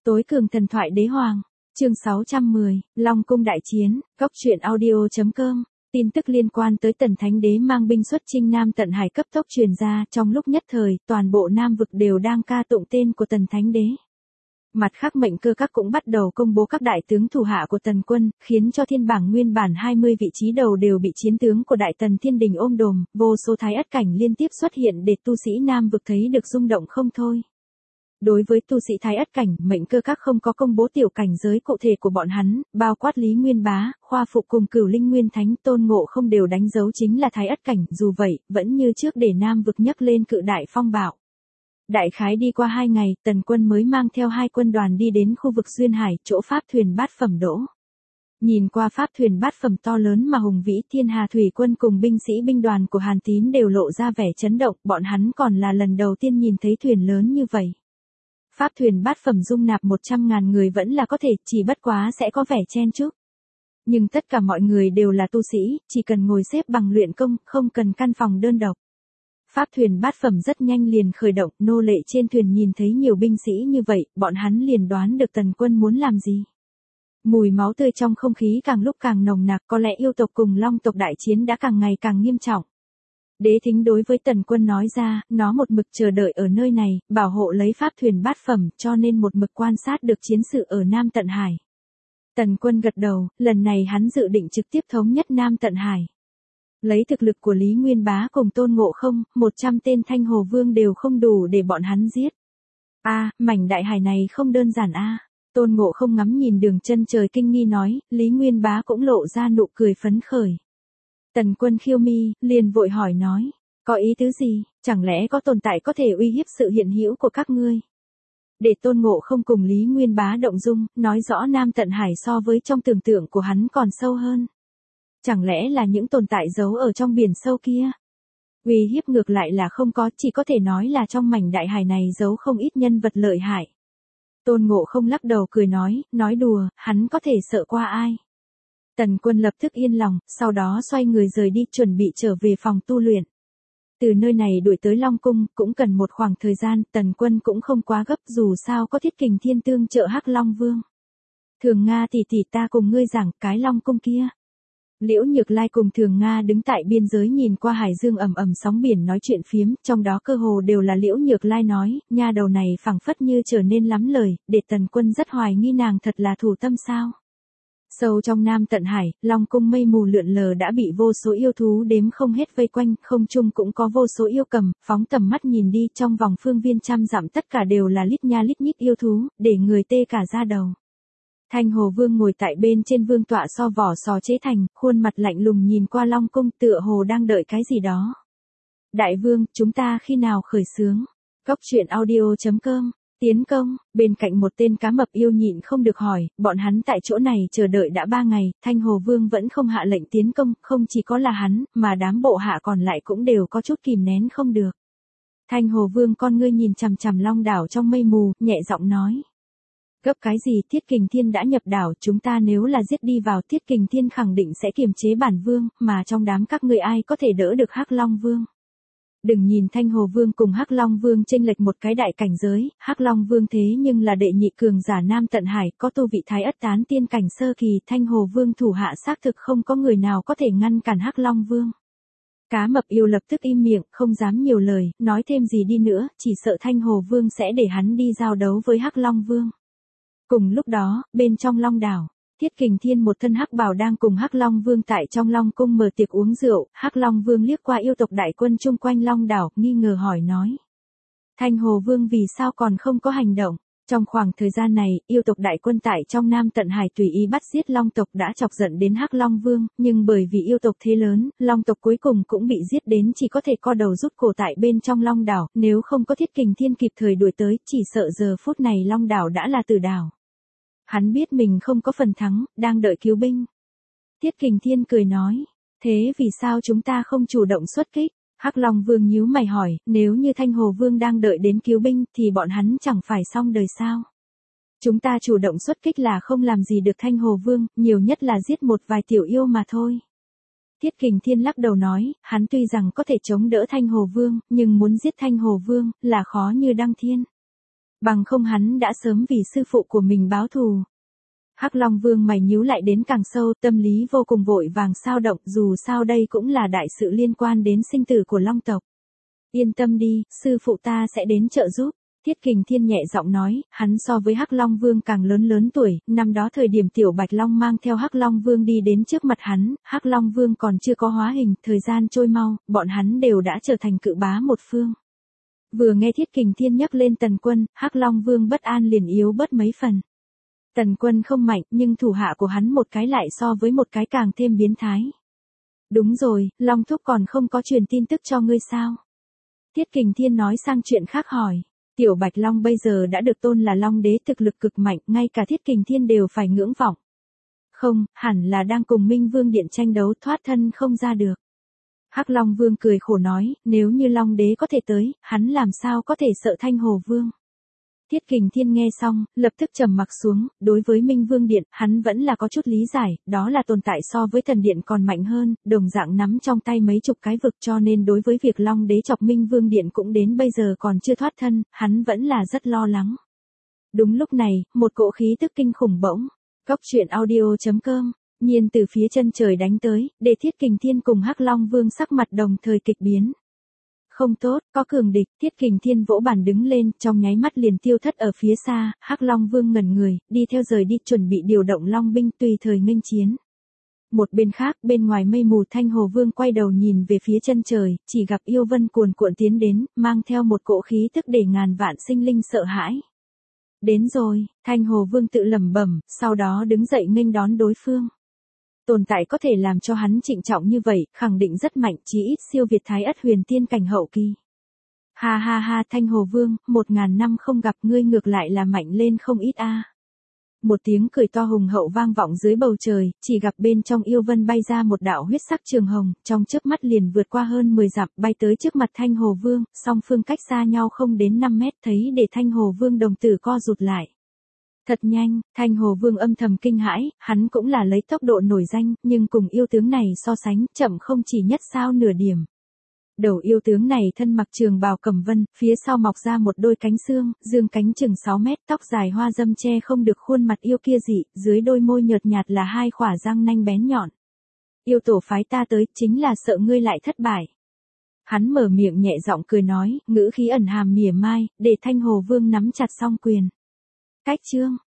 Tối cường thần thoại đế hoàng, chương 610, Long cung đại chiến, góc truyện audio.com. Tin tức liên quan tới Tần Thánh Đế mang binh xuất chinh Nam Tận Hải cấp tốc truyền ra, trong lúc nhất thời, toàn bộ Nam vực đều đang ca tụng tên của Tần Thánh Đế. Mặt khác mệnh cơ các cũng bắt đầu công bố các đại tướng thủ hạ của Tần quân, khiến cho thiên bảng nguyên bản 20 vị trí đầu đều bị chiến tướng của Đại Tần Thiên Đình ôm đồm, vô số thái ất cảnh liên tiếp xuất hiện để tu sĩ Nam vực thấy được rung động không thôi. Đối với tu sĩ thái ất cảnh, mệnh cơ các không có công bố tiểu cảnh giới cụ thể của bọn hắn, bao quát Lý Nguyên Bá, Khoa Phục cùng Cửu Linh Nguyên Thánh Tôn Ngộ không đều đánh dấu chính là thái ất cảnh, dù vậy, vẫn như trước để Nam vực nhấc lên cự đại phong bạo. Đại khái đi qua 2 ngày, Tần quân mới mang theo 2 quân đoàn đi đến khu vực Duyên Hải, chỗ pháp thuyền bát phẩm đỗ. Nhìn qua pháp thuyền bát phẩm to lớn mà hùng vĩ, Thiên Hà Thủy quân cùng binh sĩ binh đoàn của Hàn Tín đều lộ ra vẻ chấn động, bọn hắn còn là lần đầu tiên nhìn thấy thuyền lớn như vậy. Pháp thuyền bát phẩm dung nạp 100.000 người vẫn là có thể, chỉ bất quá sẽ có vẻ chen chúc. Nhưng tất cả mọi người đều là tu sĩ, chỉ cần ngồi xếp bằng luyện công, không cần căn phòng đơn độc. Pháp thuyền bát phẩm rất nhanh liền khởi động, nô lệ trên thuyền nhìn thấy nhiều binh sĩ như vậy, bọn hắn liền đoán được Tần quân muốn làm gì. Mùi máu tươi trong không khí càng lúc càng nồng nặc, có lẽ yêu tộc cùng long tộc đại chiến đã càng ngày càng nghiêm trọng. Đế Thính đối với Tần quân nói ra, nó một mực chờ đợi ở nơi này, bảo hộ lấy pháp thuyền bát phẩm, cho nên một mực quan sát được chiến sự ở Nam Tận Hải. Tần quân gật đầu, lần này hắn dự định trực tiếp thống nhất Nam Tận Hải. Lấy thực lực của Lý Nguyên Bá cùng Tôn Ngộ không, 100 tên Thanh Hồ Vương đều không đủ để bọn hắn giết. Mảnh đại hải này không đơn giản Tôn Ngộ không ngắm nhìn đường chân trời kinh nghi nói, Lý Nguyên Bá cũng lộ ra nụ cười phấn khởi. Tần quân khiêu mi, liền vội hỏi nói, có ý tứ gì, chẳng lẽ có tồn tại có thể uy hiếp sự hiện hữu của các ngươi? Để Tôn Ngộ không cùng Lý Nguyên Bá động dung, nói rõ Nam Tận Hải so với trong tưởng tượng của hắn còn sâu hơn. Chẳng lẽ là những tồn tại giấu ở trong biển sâu kia? Uy hiếp ngược lại là không có, chỉ có thể nói là trong mảnh đại hải này giấu không ít nhân vật lợi hại. Tôn Ngộ không lắc đầu cười nói đùa, hắn có thể sợ qua ai? Tần quân lập tức yên lòng, sau đó xoay người rời đi chuẩn bị trở về phòng tu luyện. Từ nơi này đuổi tới Long cung, cũng cần một khoảng thời gian, Tần quân cũng không quá gấp, dù sao có Thiết Kình Thiên tương trợ Hắc Long Vương. Thường Nga tỷ tỷ, ta cùng ngươi giảng cái Long cung kia. Liễu Nhược Lai cùng Thường Nga đứng tại biên giới nhìn qua hải dương ầm ầm sóng biển nói chuyện phiếm, trong đó cơ hồ đều là Liễu Nhược Lai nói, nha đầu này phảng phất như trở nên lắm lời, để Tần quân rất hoài nghi nàng thật là thủ tâm sao. Sâu trong Nam Tận Hải, Long cung mây mù lượn lờ đã bị vô số yêu thú đếm không hết vây quanh, không trung cũng có vô số yêu cầm, phóng tầm mắt nhìn đi, trong vòng phương viên trăm dặm tất cả đều là lít nha lít nhít yêu thú, để người tê cả da đầu. Thanh Hồ Vương ngồi tại bên trên vương tọa so vỏ sò chế thành, khuôn mặt lạnh lùng nhìn qua Long cung, tựa hồ đang đợi cái gì đó. Đại vương, chúng ta khi nào khởi xướng? Góc truyện audio.com. Tiến công, bên cạnh một tên cá mập yêu nhịn không được hỏi, bọn hắn tại chỗ này chờ đợi đã 3 ngày, Thanh Hồ Vương vẫn không hạ lệnh tiến công, không chỉ có là hắn, mà đám bộ hạ còn lại cũng đều có chút kìm nén không được. Thanh Hồ Vương con ngươi nhìn chằm chằm Long đảo trong mây mù, nhẹ giọng nói. Gấp cái gì, Thiết Kình Thiên đã nhập đảo, chúng ta nếu là giết đi vào, Thiết Kình Thiên khẳng định sẽ kiềm chế bản vương, mà trong đám các ngươi ai có thể đỡ được Hắc Long Vương. Đừng nhìn Thanh Hồ Vương cùng Hắc Long Vương chênh lệch một cái đại cảnh giới, Hắc Long Vương thế nhưng là đệ nhị cường giả Nam Tận Hải, có tu vị thái ất tán tiên cảnh sơ kỳ, Thanh Hồ Vương thủ hạ xác thực không có người nào có thể ngăn cản Hắc Long Vương. Cá mập yêu lập tức im miệng, không dám nhiều lời, nói thêm gì đi nữa, chỉ sợ Thanh Hồ Vương sẽ để hắn đi giao đấu với Hắc Long Vương. Cùng lúc đó, bên trong Long đảo, Thiết Kình Thiên một thân hắc bào đang cùng Hắc Long Vương tại trong Long cung mở tiệc uống rượu, Hắc Long Vương liếc qua yêu tộc đại quân chung quanh Long đảo, nghi ngờ hỏi nói. Thanh Hồ Vương vì sao còn không có hành động? Trong khoảng thời gian này, yêu tộc đại quân tại trong Nam Tận Hải tùy ý bắt giết Long tộc đã chọc giận đến Hắc Long Vương, nhưng bởi vì yêu tộc thế lớn, Long tộc cuối cùng cũng bị giết đến chỉ có thể co đầu rút cổ tại bên trong Long đảo, nếu không có Thiết Kình Thiên kịp thời đuổi tới, chỉ sợ giờ phút này Long đảo đã là tử đảo. Hắn biết mình không có phần thắng, đang đợi cứu binh. Thiết Kình Thiên cười nói, thế vì sao chúng ta không chủ động xuất kích? Hắc Long Vương nhíu mày hỏi, nếu như Thanh Hồ Vương đang đợi đến cứu binh thì bọn hắn chẳng phải xong đời sao? Chúng ta chủ động xuất kích là không làm gì được Thanh Hồ Vương, nhiều nhất là giết một vài tiểu yêu mà thôi. Thiết Kình Thiên lắc đầu nói, hắn tuy rằng có thể chống đỡ Thanh Hồ Vương, nhưng muốn giết Thanh Hồ Vương là khó như đăng thiên. Bằng không hắn đã sớm vì sư phụ của mình báo thù. Hắc Long Vương mày nhíu lại đến càng sâu, tâm lý vô cùng vội vàng xao động, dù sao đây cũng là đại sự liên quan đến sinh tử của Long tộc. Yên tâm đi, sư phụ ta sẽ đến trợ giúp. Tiết Kình Thiên nhẹ giọng nói, hắn so với Hắc Long Vương càng lớn tuổi, năm đó thời điểm Tiểu Bạch Long mang theo Hắc Long Vương đi đến trước mặt hắn, Hắc Long Vương còn chưa có hóa hình, thời gian trôi mau, bọn hắn đều đã trở thành cự bá một phương. Vừa nghe Tiết Kình Thiên nhắc lên Tần Quân, Hắc Long Vương bất an liền yếu bớt mấy phần. Tần Quân không mạnh, nhưng thủ hạ của hắn một cái lại so với một cái càng thêm biến thái. Đúng rồi, Long Thúc còn không có truyền tin tức cho ngươi sao? Tiết Kình Thiên nói sang chuyện khác hỏi. Tiểu Bạch Long bây giờ đã được tôn là Long Đế, thực lực cực mạnh, ngay cả Tiết Kình Thiên đều phải ngưỡng vọng. Không, hẳn là đang cùng Minh Vương Điện tranh đấu, thoát thân không ra được. Hắc Long Vương cười khổ nói, nếu như Long Đế có thể tới, hắn làm sao có thể sợ Thanh Hồ Vương. Tiết Kình Thiên nghe xong, lập tức trầm mặc xuống, đối với Minh Vương Điện, hắn vẫn là có chút lý giải, đó là tồn tại so với thần điện còn mạnh hơn, đồng dạng nắm trong tay mấy chục cái vực, cho nên đối với việc Long Đế chọc Minh Vương Điện cũng đến bây giờ còn chưa thoát thân, hắn vẫn là rất lo lắng. Đúng lúc này, một cỗ khí tức kinh khủng bỗng, Cốc Truyện Audio.com, nhiên từ phía chân trời đánh tới, để Tiết Kình Thiên cùng Hắc Long Vương sắc mặt đồng thời kịch biến. Không tốt, có cường địch, Tiết Kình Thiên vỗ bàn đứng lên, trong nháy mắt liền tiêu thất ở phía xa, Hắc Long Vương ngẩn người, đi theo rời đi chuẩn bị điều động Long binh tùy thời nghênh chiến. Một bên khác, bên ngoài mây mù Thanh Hồ Vương quay đầu nhìn về phía chân trời, chỉ gặp yêu vân cuồn cuộn tiến đến, mang theo một cỗ khí tức để ngàn vạn sinh linh sợ hãi. Đến rồi, Thanh Hồ Vương tự lẩm bẩm, sau đó đứng dậy nghênh đón đối phương. Tồn tại có thể làm cho hắn trịnh trọng như vậy, khẳng định rất mạnh, chí ít siêu việt Thái Ất huyền tiên cảnh hậu kỳ. Ha ha ha, Thanh Hồ Vương, 1000 năm không gặp ngươi ngược lại là mạnh lên không ít a. Một tiếng cười to hùng hậu vang vọng dưới bầu trời, chỉ gặp bên trong yêu vân bay ra một đạo huyết sắc trường hồng, trong chớp mắt liền vượt qua hơn 10 dặm, bay tới trước mặt Thanh Hồ Vương, song phương cách xa nhau không đến 5 mét, thấy để Thanh Hồ Vương đồng tử co rụt lại. Thật nhanh, Thanh Hồ Vương âm thầm kinh hãi, hắn cũng là lấy tốc độ nổi danh, nhưng cùng yêu tướng này so sánh, chậm không chỉ nhất sao nửa điểm. Đầu yêu tướng này thân mặc trường bào cẩm vân, phía sau mọc ra một đôi cánh xương, dương cánh chừng 6 mét, tóc dài hoa dâm che không được khuôn mặt yêu kia dị, dưới đôi môi nhợt nhạt là hai khỏa răng nanh bén nhọn. Yêu tổ phái ta tới, chính là sợ ngươi lại thất bại. Hắn mở miệng nhẹ giọng cười nói, ngữ khí ẩn hàm mỉa mai, để Thanh Hồ Vương nắm chặt song quyền. Cách chương